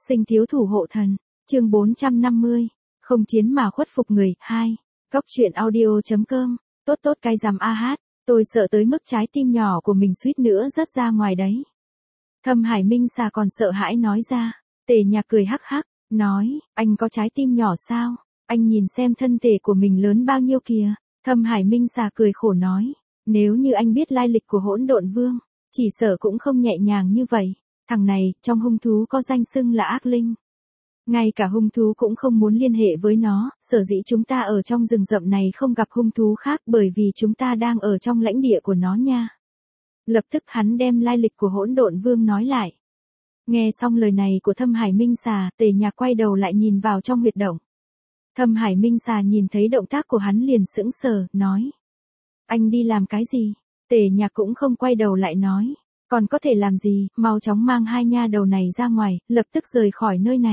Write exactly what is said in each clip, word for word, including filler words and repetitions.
Sinh thiếu thủ hộ thần, chương bốn trăm năm mươi, không chiến mà khuất phục người, hai. Góc truyện audio.com, tốt tốt cay rằm a hát, tôi sợ tới mức trái tim nhỏ của mình suýt nữa rớt ra ngoài đấy. Thâm Hải Minh Xà còn sợ hãi nói ra, Tề Nhạc cười hắc hắc, nói, anh có trái tim nhỏ sao, anh nhìn xem thân thể của mình lớn bao nhiêu kìa. Thâm Hải Minh Xà cười khổ nói, nếu như anh biết lai lịch của Hỗn Độn Vương, chỉ sợ cũng không nhẹ nhàng như vậy. Thằng này, trong hung thú có danh xưng là ác linh. Ngay cả hung thú cũng không muốn liên hệ với nó, sở dĩ chúng ta ở trong rừng rậm này không gặp hung thú khác bởi vì chúng ta đang ở trong lãnh địa của nó nha. Lập tức hắn đem lai lịch của Hỗn Độn Vương nói lại. Nghe xong lời này của Thâm Hải Minh Xà, Tề Nhạc quay đầu lại nhìn vào trong huyệt động. Thâm Hải Minh Xà nhìn thấy động tác của hắn liền sững sờ, nói. Anh đi làm cái gì? Tề Nhạc cũng không quay đầu lại nói. Còn có thể làm gì, mau chóng mang hai nha đầu này ra ngoài, lập tức rời khỏi nơi này.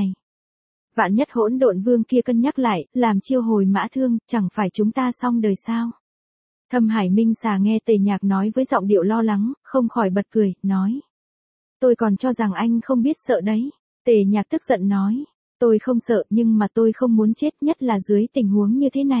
Vạn nhất Hỗn Độn Vương kia cân nhắc lại, làm chiêu hồi mã thương, chẳng phải chúng ta xong đời sao? Thâm Hải Minh Xà nghe Tề Nhạc nói với giọng điệu lo lắng, không khỏi bật cười, nói. Tôi còn cho rằng anh không biết sợ đấy. Tề Nhạc tức giận nói. Tôi không sợ nhưng mà tôi không muốn chết, nhất là dưới tình huống như thế này.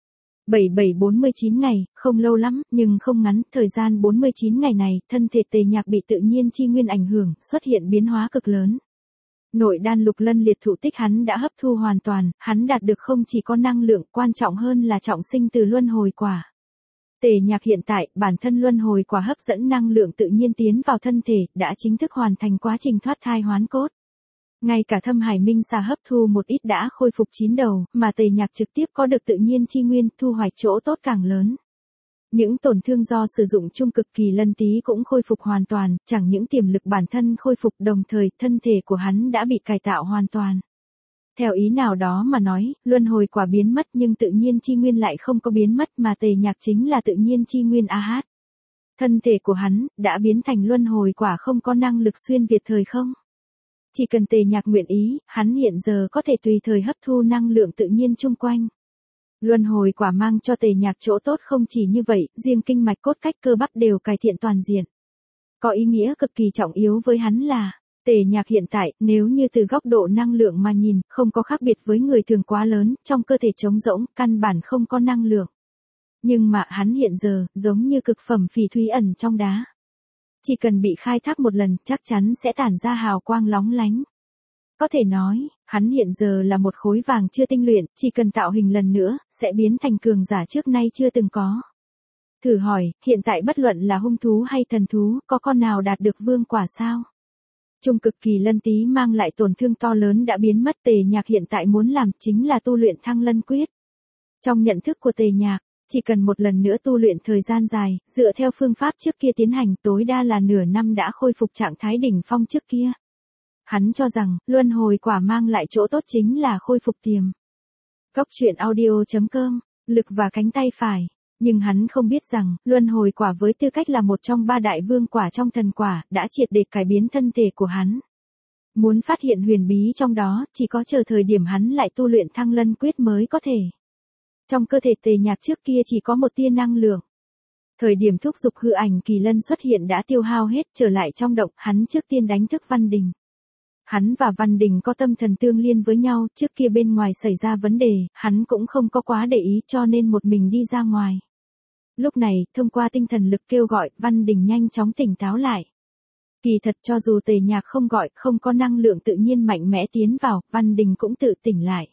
bảy bảy bốn mươi chín ngày, không lâu lắm, nhưng không ngắn, thời gian bốn mươi chín ngày này, thân thể Tề Nhạc bị tự nhiên chi nguyên ảnh hưởng, xuất hiện biến hóa cực lớn. Nội đan lục lân liệt thụ tích hắn đã hấp thu hoàn toàn, hắn đạt được không chỉ có năng lượng, quan trọng hơn là trọng sinh từ luân hồi quả. Tề Nhạc hiện tại, bản thân luân hồi quả hấp dẫn năng lượng tự nhiên tiến vào thân thể, đã chính thức hoàn thành quá trình thoát thai hoán cốt. Ngay cả Thâm Hải Minh Xà hấp thu một ít đã khôi phục chín đầu, mà Tề Nhạc trực tiếp có được tự nhiên chi nguyên, thu hoạch chỗ tốt càng lớn. Những tổn thương do sử dụng trung cực kỳ lân tí cũng khôi phục hoàn toàn, chẳng những tiềm lực bản thân khôi phục đồng thời thân thể của hắn đã bị cải tạo hoàn toàn. Theo ý nào đó mà nói, luân hồi quả biến mất nhưng tự nhiên chi nguyên lại không có biến mất mà Tề Nhạc chính là tự nhiên chi nguyên a hát. Thân thể của hắn, đã biến thành luân hồi quả không có năng lực xuyên việt thời không. Chỉ cần Tề Nhạc nguyện ý, hắn hiện giờ có thể tùy thời hấp thu năng lượng tự nhiên chung quanh. Luân hồi quả mang cho Tề Nhạc chỗ tốt không chỉ như vậy, riêng kinh mạch cốt cách cơ bắp đều cải thiện toàn diện. Có ý nghĩa cực kỳ trọng yếu với hắn là, Tề Nhạc hiện tại, nếu như từ góc độ năng lượng mà nhìn, không có khác biệt với người thường quá lớn, trong cơ thể trống rỗng, căn bản không có năng lượng. Nhưng mà hắn hiện giờ, giống như cực phẩm phỉ thúy ẩn trong đá. Chỉ cần bị khai thác một lần, chắc chắn sẽ tản ra hào quang lóng lánh. Có thể nói, hắn hiện giờ là một khối vàng chưa tinh luyện, chỉ cần tạo hình lần nữa, sẽ biến thành cường giả trước nay chưa từng có. Thử hỏi, hiện tại bất luận là hung thú hay thần thú, có con nào đạt được vương quả sao? Trung cực kỳ lân tí mang lại tổn thương to lớn đã biến mất. Tề Nhạc hiện tại muốn làm chính là tu luyện Thăng Lân Quyết. Trong nhận thức của Tề Nhạc, chỉ cần một lần nữa tu luyện thời gian dài, dựa theo phương pháp trước kia tiến hành tối đa là nửa năm đã khôi phục trạng thái đỉnh phong trước kia. Hắn cho rằng, luân hồi quả mang lại chỗ tốt chính là khôi phục tiềm. Góc truyện audio.com, lực và cánh tay phải. Nhưng hắn không biết rằng, luân hồi quả với tư cách là một trong ba đại vương quả trong thần quả, đã triệt để cải biến thân thể của hắn. Muốn phát hiện huyền bí trong đó, chỉ có chờ thời điểm hắn lại tu luyện Thăng Lân Quyết mới có thể. Trong cơ thể Tề Nhạc trước kia chỉ có một tia năng lượng. Thời điểm thúc dục hư ảnh kỳ lân xuất hiện đã tiêu hao hết, trở lại trong động, hắn trước tiên đánh thức Văn Đình. Hắn và Văn Đình có tâm thần tương liên với nhau, trước kia bên ngoài xảy ra vấn đề, hắn cũng không có quá để ý cho nên một mình đi ra ngoài. Lúc này, thông qua tinh thần lực kêu gọi, Văn Đình nhanh chóng tỉnh táo lại. Kỳ thật cho dù Tề Nhạc không gọi, không có năng lượng tự nhiên mạnh mẽ tiến vào, Văn Đình cũng tự tỉnh lại.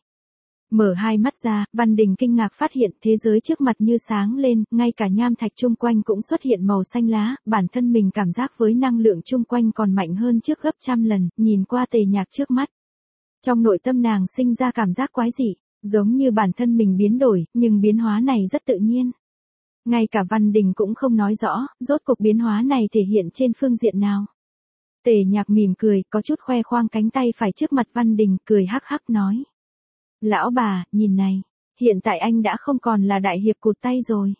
Mở hai mắt ra, Văn Đình kinh ngạc phát hiện thế giới trước mặt như sáng lên, ngay cả nham thạch chung quanh cũng xuất hiện màu xanh lá, bản thân mình cảm giác với năng lượng chung quanh còn mạnh hơn trước gấp trăm lần, nhìn qua Tề Nhạc trước mắt. Trong nội tâm nàng sinh ra cảm giác quái dị, giống như bản thân mình biến đổi, nhưng biến hóa này rất tự nhiên. Ngay cả Văn Đình cũng không nói rõ, rốt cuộc biến hóa này thể hiện trên phương diện nào. Tề Nhạc mỉm cười, có chút khoe khoang cánh tay phải trước mặt Văn Đình, cười hắc hắc nói. Lão bà, nhìn này, hiện tại anh đã không còn là đại hiệp cụt tay rồi.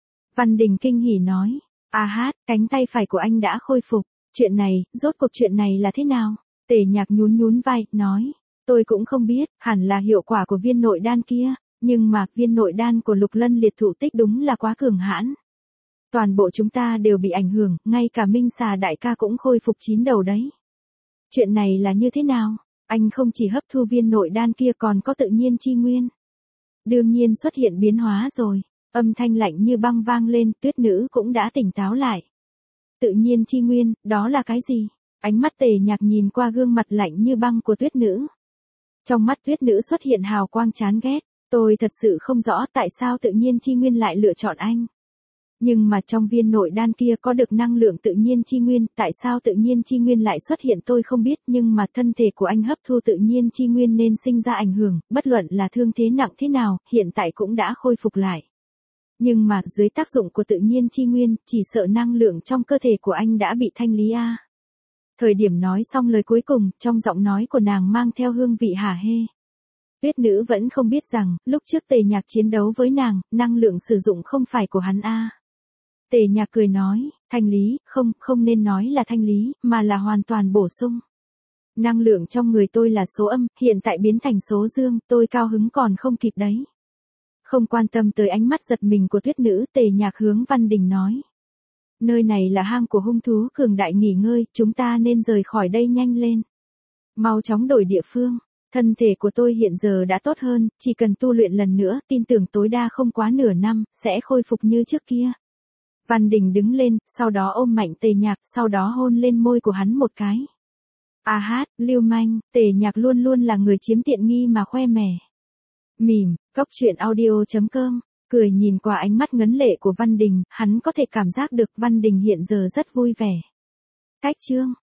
Văn Đình kinh hỉ nói, a hát, cánh tay phải của anh đã khôi phục, chuyện này, rốt cuộc chuyện này là thế nào? Tề Nhạc nhún nhún vai, nói, tôi cũng không biết, hẳn là hiệu quả của viên nội đan kia, nhưng mà viên nội đan của lục lân liệt thụ tích đúng là quá cường hãn. Toàn bộ chúng ta đều bị ảnh hưởng, ngay cả Minh Xà đại ca cũng khôi phục chín đầu đấy. Chuyện này là như thế nào? Anh không chỉ hấp thu viên nội đan kia còn có tự nhiên chi nguyên. Đương nhiên xuất hiện biến hóa rồi. Âm thanh lạnh như băng vang lên, Tuyết nữ cũng đã tỉnh táo lại. Tự nhiên chi nguyên, đó là cái gì? Ánh mắt Tề Nhạc nhìn qua gương mặt lạnh như băng của Tuyết nữ. Trong mắt Tuyết nữ xuất hiện hào quang chán ghét. Tôi thật sự không rõ tại sao tự nhiên chi nguyên lại lựa chọn anh. Nhưng mà trong viên nội đan kia có được năng lượng tự nhiên chi nguyên, tại sao tự nhiên chi nguyên lại xuất hiện tôi không biết, nhưng mà thân thể của anh hấp thu tự nhiên chi nguyên nên sinh ra ảnh hưởng, bất luận là thương thế nặng thế nào, hiện tại cũng đã khôi phục lại. Nhưng mà dưới tác dụng của tự nhiên chi nguyên, chỉ sợ năng lượng trong cơ thể của anh đã bị thanh lý a. Thời điểm nói xong lời cuối cùng, trong giọng nói của nàng mang theo hương vị hả hê. Tuyết nữ vẫn không biết rằng, lúc trước Tề Nhạc chiến đấu với nàng, năng lượng sử dụng không phải của hắn a. Tề Nhạc cười nói, thanh lý, không, không nên nói là thanh lý, mà là hoàn toàn bổ sung. Năng lượng trong người tôi là số âm, hiện tại biến thành số dương, tôi cao hứng còn không kịp đấy. Không quan tâm tới ánh mắt giật mình của Tuyết nữ, Tề Nhạc hướng Văn Đình nói. Nơi này là hang của hung thú cường đại nghỉ ngơi, chúng ta nên rời khỏi đây nhanh lên. Mau chóng đổi địa phương. Thân thể của tôi hiện giờ đã tốt hơn, chỉ cần tu luyện lần nữa, tin tưởng tối đa không quá nửa năm, sẽ khôi phục như trước kia. Văn Đình đứng lên, sau đó ôm mạnh Tề Nhạc, sau đó hôn lên môi của hắn một cái. A hát, lưu manh, Tề Nhạc luôn luôn là người chiếm tiện nghi mà khoe mẽ. Mỉm, cốc truyện audio chấm com, cười nhìn qua ánh mắt ngấn lệ của Văn Đình, hắn có thể cảm giác được Văn Đình hiện giờ rất vui vẻ. Cách chương